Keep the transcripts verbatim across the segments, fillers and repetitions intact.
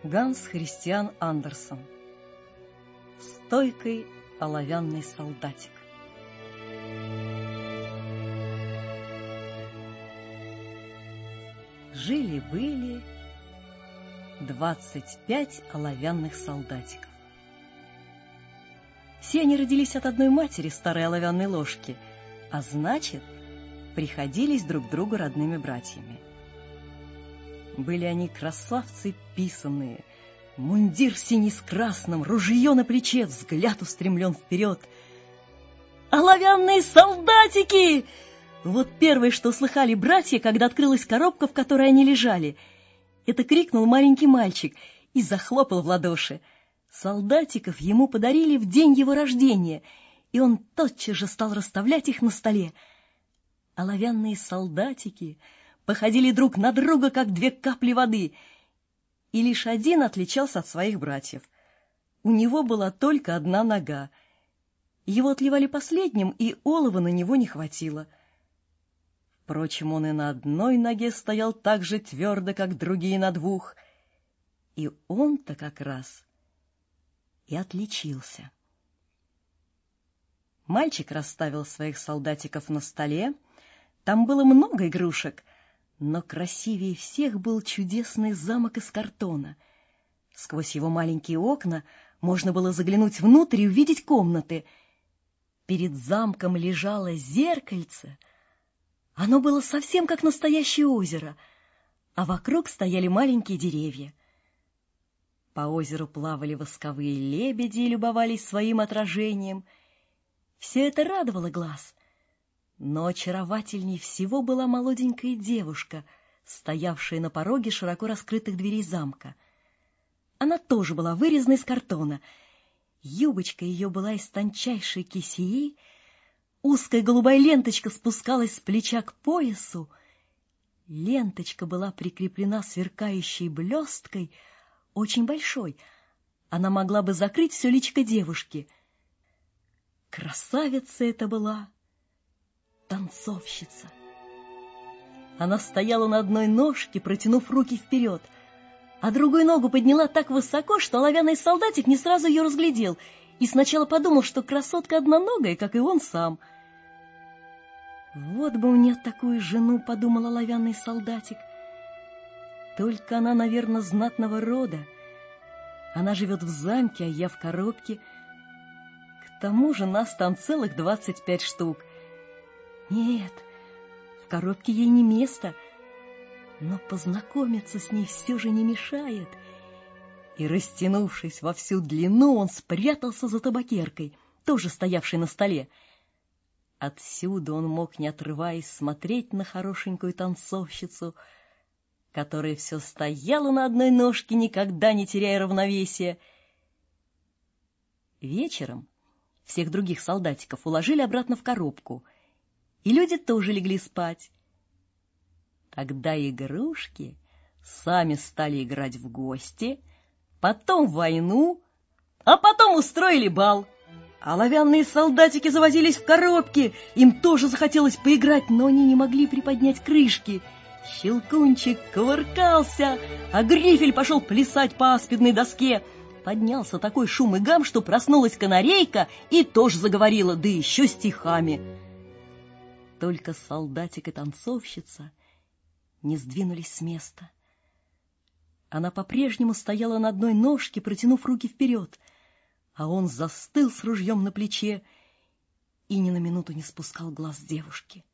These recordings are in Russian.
Ганс Христиан Андерсен. Стойкий оловянный солдатик. Жили-были двадцать пять оловянных солдатиков. Все они родились от одной матери, старой оловянной ложки, а значит, приходились друг другу родными братьями. Были они красавцы писаные, мундир синий с красным, ружье на плече, взгляд устремлен вперед. «Оловянные солдатики!» Вот первое, что слыхали братья, когда открылась коробка, в которой они лежали. Это крикнул маленький мальчик и захлопал в ладоши. Солдатиков ему подарили в день его рождения, и он тотчас же стал расставлять их на столе. Оловянные солдатики походили друг на друга, как две капли воды, и лишь один отличался от своих братьев. У него была только одна нога. Его отливали последним, и олова на него не хватило. Впрочем, он и на одной ноге стоял так же твердо, как другие на двух, и он-то как раз и отличился. Мальчик расставил своих солдатиков на столе. Там было много игрушек, но красивее всех был чудесный замок из картона. Сквозь его маленькие окна можно было заглянуть внутрь и увидеть комнаты. Перед замком лежало зеркальце. Оно было совсем как настоящее озеро, а вокруг стояли маленькие деревья. По озеру плавали восковые лебеди и любовались своим отражением. Все это радовало глаз. Но очаровательней всего была молоденькая девушка, стоявшая на пороге широко раскрытых дверей замка. Она тоже была вырезана из картона. Юбочка ее была из тончайшей кисеи, узкая голубая ленточка спускалась с плеча к поясу. Ленточка была прикреплена сверкающей блесткой, очень большой. Она могла бы закрыть все личико девушки. Красавица это была танцовщица. Она стояла на одной ножке, протянув руки вперед, а другую ногу подняла так высоко, что оловянный солдатик не сразу ее разглядел и сначала подумал, что красотка одноногая, как и он сам. «Вот бы мне такую жену», — подумал оловянный солдатик. «Только она, наверное, знатного рода. Она живет в замке, а я в коробке. К тому же нас там целых двадцать пять штук. Нет, в коробке ей не место, но познакомиться с ней все же не мешает». И, растянувшись во всю длину, он спрятался за табакеркой, тоже стоявшей на столе. Отсюда он мог, не отрываясь, смотреть на хорошенькую танцовщицу, которая все стояла на одной ножке, никогда не теряя равновесия. Вечером всех других солдатиков уложили обратно в коробку, и люди тоже легли спать. Тогда игрушки сами стали играть в гости, потом в войну, а потом устроили бал. Оловянные солдатики завозились в коробке, им тоже захотелось поиграть, но они не могли приподнять крышки. Щелкунчик кувыркался, а Грифель пошел плясать по аспидной доске. Поднялся такой шум и гам, что проснулась канарейка и тоже заговорила, да еще стихами. Только солдатик и танцовщица не сдвинулись с места. Она по-прежнему стояла на одной ножке, протянув руки вперед, а он застыл с ружьем на плече и ни на минуту не спускал глаз с девушки.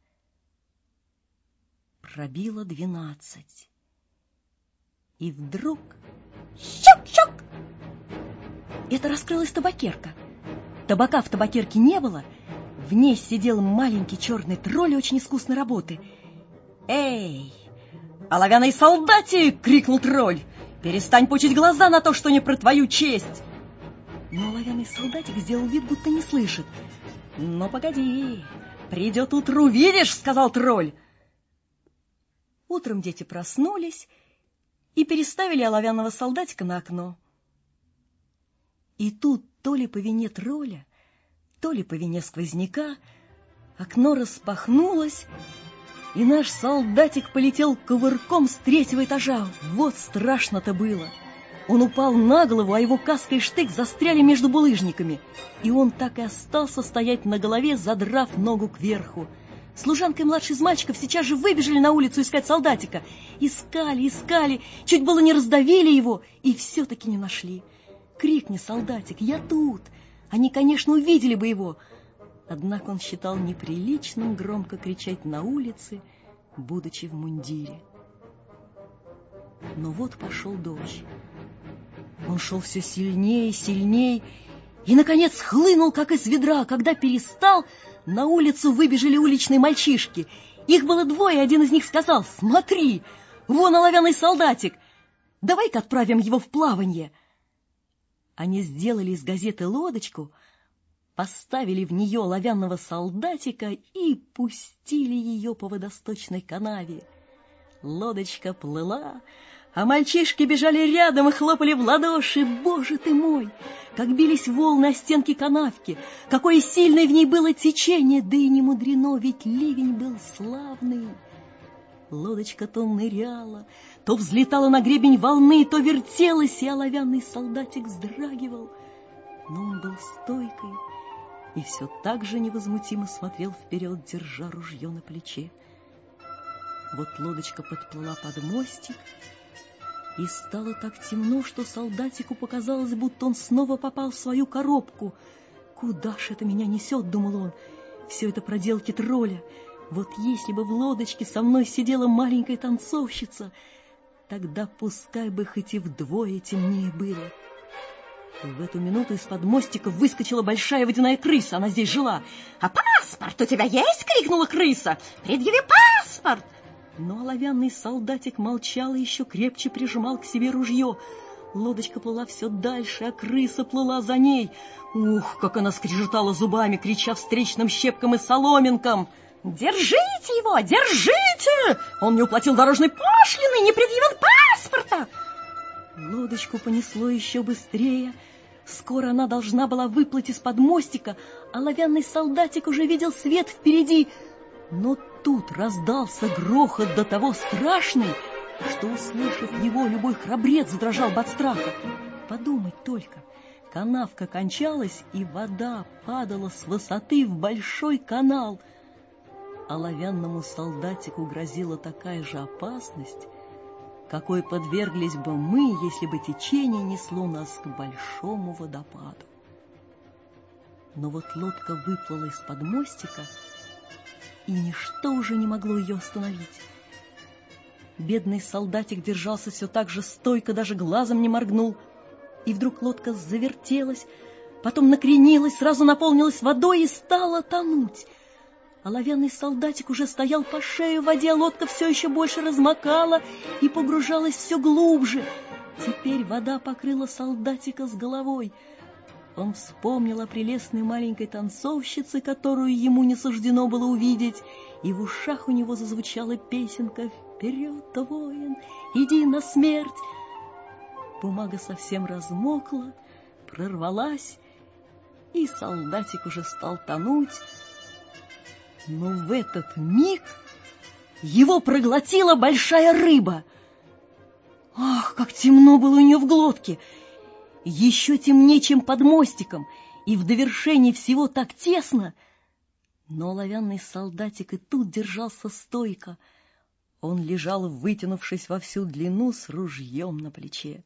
Пробило двенадцать, и вдруг щак-щак! Это раскрылась табакерка. Табака в табакерке не было, в ней сидел маленький черный тролль очень искусной работы. «Эй, оловянный солдатик!» — крикнул тролль. «Перестань пучить глаза на то, что не про твою честь!» Но оловянный солдатик сделал вид, будто не слышит. «Ну, погоди, придет утро, увидишь!» — сказал тролль. Утром дети проснулись и переставили оловянного солдатика на окно. И тут то ли по вине тролля, то ли по вине сквозняка окно распахнулось, и наш солдатик полетел кувырком с третьего этажа. Вот страшно-то было. Он упал на голову, а его каска и штык застряли между булыжниками, и он так и остался стоять на голове, задрав ногу кверху. Служанка и младший из мальчиков сейчас же выбежали на улицу искать солдатика. Искали, искали, чуть было не раздавили его, и все-таки не нашли. Крикни, солдатик, я тут! Они, конечно, увидели бы его. Однако он считал неприличным громко кричать на улице, будучи в мундире. Но вот пошел дождь. Он шел все сильнее, сильнее, и, наконец, хлынул, как из ведра. Когда перестал, на улицу выбежали уличные мальчишки. Их было двое, один из них сказал: «Смотри, вон оловянный солдатик, давай-ка отправим его в плаванье». Они сделали из газеты лодочку, поставили в нее оловянного солдатика и пустили ее по водосточной канаве. Лодочка плыла, а мальчишки бежали рядом и хлопали в ладоши. Боже ты мой! Как бились волны о стенки канавки! Какое сильное в ней было течение! Да и не мудрено, ведь ливень был славный. Лодочка то ныряла, то взлетала на гребень волны, то вертелась, и оловянный солдатик вздрагивал. Но он был стойкой и все так же невозмутимо смотрел вперед, держа ружье на плече. Вот лодочка подплыла под мостик, и стало так темно, что солдатику показалось, будто он снова попал в свою коробку. «Куда ж это меня несет?» — думал он. «Все это проделки тролля. Вот если бы в лодочке со мной сидела маленькая танцовщица, тогда пускай бы хоть и вдвое темнее было». И в эту минуту из-под мостика выскочила большая водяная крыса. Она здесь жила. «А паспорт у тебя есть?» — крикнула крыса. «Предъяви паспорт!» Но оловянный солдатик молчал и еще крепче прижимал к себе ружье. Лодочка плыла все дальше, а крыса плыла за ней. Ух, как она скрежетала зубами, крича встречным щепкам и соломинкам. «Держите его! Держите! Он не уплатил дорожной пошлины, не предъявил паспорта!» Лодочку понесло еще быстрее. Скоро она должна была выплыть из-под мостика, а оловянный солдатик уже видел свет впереди. Но тут раздался грохот до того страшный, что, услышав его, любой храбрец задрожал бы от страха. Подумать только, канавка кончалась, и вода падала с высоты в большой канал. Оловянному солдатику грозила такая же опасность, какой подверглись бы мы, если бы течение несло нас к большому водопаду. Но вот лодка выплыла из-под мостика, и ничто уже не могло ее остановить. Бедный солдатик держался все так же стойко, даже глазом не моргнул. И вдруг лодка завертелась, потом накренилась, сразу наполнилась водой и стала тонуть. Оловянный солдатик уже стоял по шею в воде, а лодка все еще больше размокала и погружалась все глубже. Теперь вода покрыла солдатика с головой. Он вспомнил о прелестной маленькой танцовщице, которую ему не суждено было увидеть, и в ушах у него зазвучала песенка «Вперед, воин, иди на смерть!». Бумага совсем размокла, прорвалась, и солдатик уже стал тонуть. Но в этот миг его проглотила большая рыба. Ах, как темно было у нее в глотке! Еще темнее, чем под мостиком, и в довершении всего так тесно. Но оловянный солдатик и тут держался стойко. Он лежал, вытянувшись во всю длину, с ружьем на плече.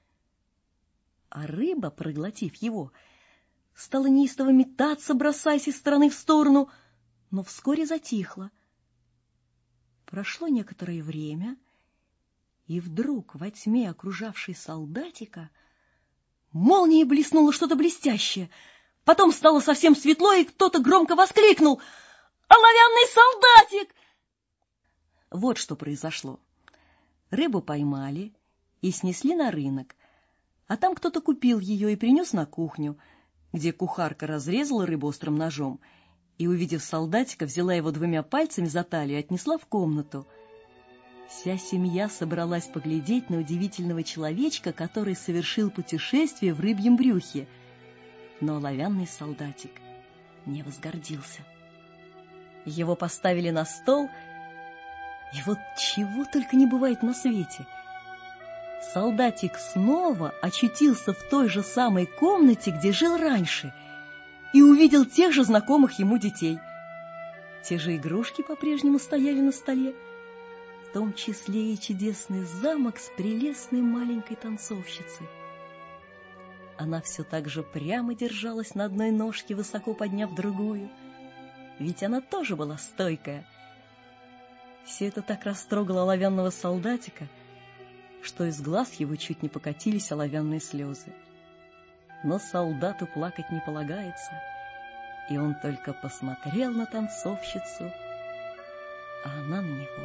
А рыба, проглотив его, стала неистово метаться, бросаясь из стороны в сторону, но вскоре затихла. Прошло некоторое время, и вдруг во тьме, окружавшей солдатика, молнией блеснуло что-то блестящее. Потом стало совсем светло, и кто-то громко воскликнул: «Оловянный солдатик!» Вот что произошло. Рыбу поймали и снесли на рынок, а там кто-то купил ее и принес на кухню, где кухарка разрезала рыбу острым ножом и, увидев солдатика, взяла его двумя пальцами за талию и отнесла в комнату. Вся семья собралась поглядеть на удивительного человечка, который совершил путешествие в рыбьем брюхе. Но оловянный солдатик не возгордился. Его поставили на стол, и вот чего только не бывает на свете. солдатик снова очутился в той же самой комнате, где жил раньше, и увидел тех же знакомых ему детей. Те же игрушки по-прежнему стояли на столе, в том числе и чудесный замок с прелестной маленькой танцовщицей. Она все так же прямо держалась на одной ножке, высоко подняв другую, ведь она тоже была стойкая. Все это так растрогало оловянного солдатика, что из глаз его чуть не покатились оловянные слезы. Но солдату плакать не полагается, и он только посмотрел на танцовщицу, а она на него.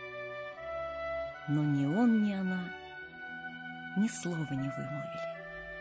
Но ни он, ни она ни слова не вымолвили.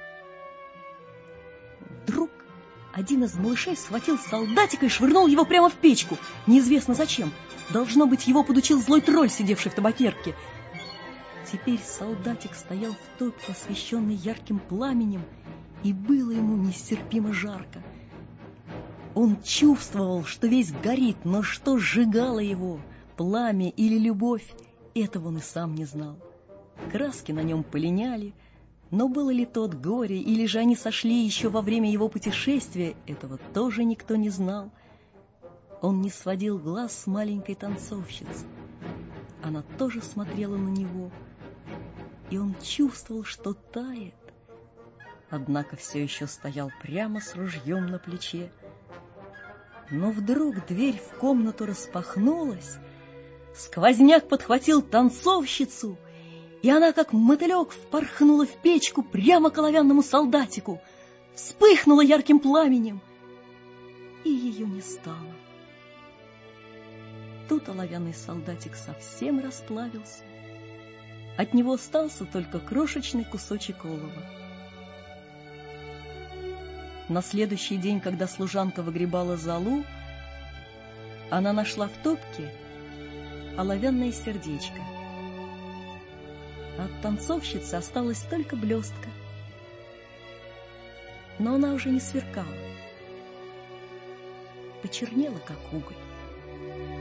Вдруг один из малышей схватил солдатика и швырнул его прямо в печку. Неизвестно зачем. Должно быть, его подучил злой тролль, сидевший в табакерке. Теперь солдатик стоял в топке, освещенной ярким пламенем, и было ему нестерпимо жарко. Он чувствовал, что весь горит, но что сжигало его, пламя или любовь, этого он и сам не знал. Краски на нем полиняли, но было ли то от горя, или же они сошли еще во время его путешествия, этого тоже никто не знал. Он не сводил глаз с маленькой танцовщицей. Она тоже смотрела на него, и он чувствовал, что тает. Однако все еще стоял прямо с ружьем на плече. Но вдруг дверь в комнату распахнулась, сквозняк подхватил танцовщицу, и она, как мотылек, впорхнула в печку прямо к оловянному солдатику, вспыхнула ярким пламенем, и ее не стало. Тут оловянный солдатик совсем расплавился. От него остался только крошечный кусочек олова. На следующий день, когда служанка выгребала золу, она нашла в топке оловянное сердечко. От танцовщицы осталась только блестка. Но она уже не сверкала, почернела, как уголь.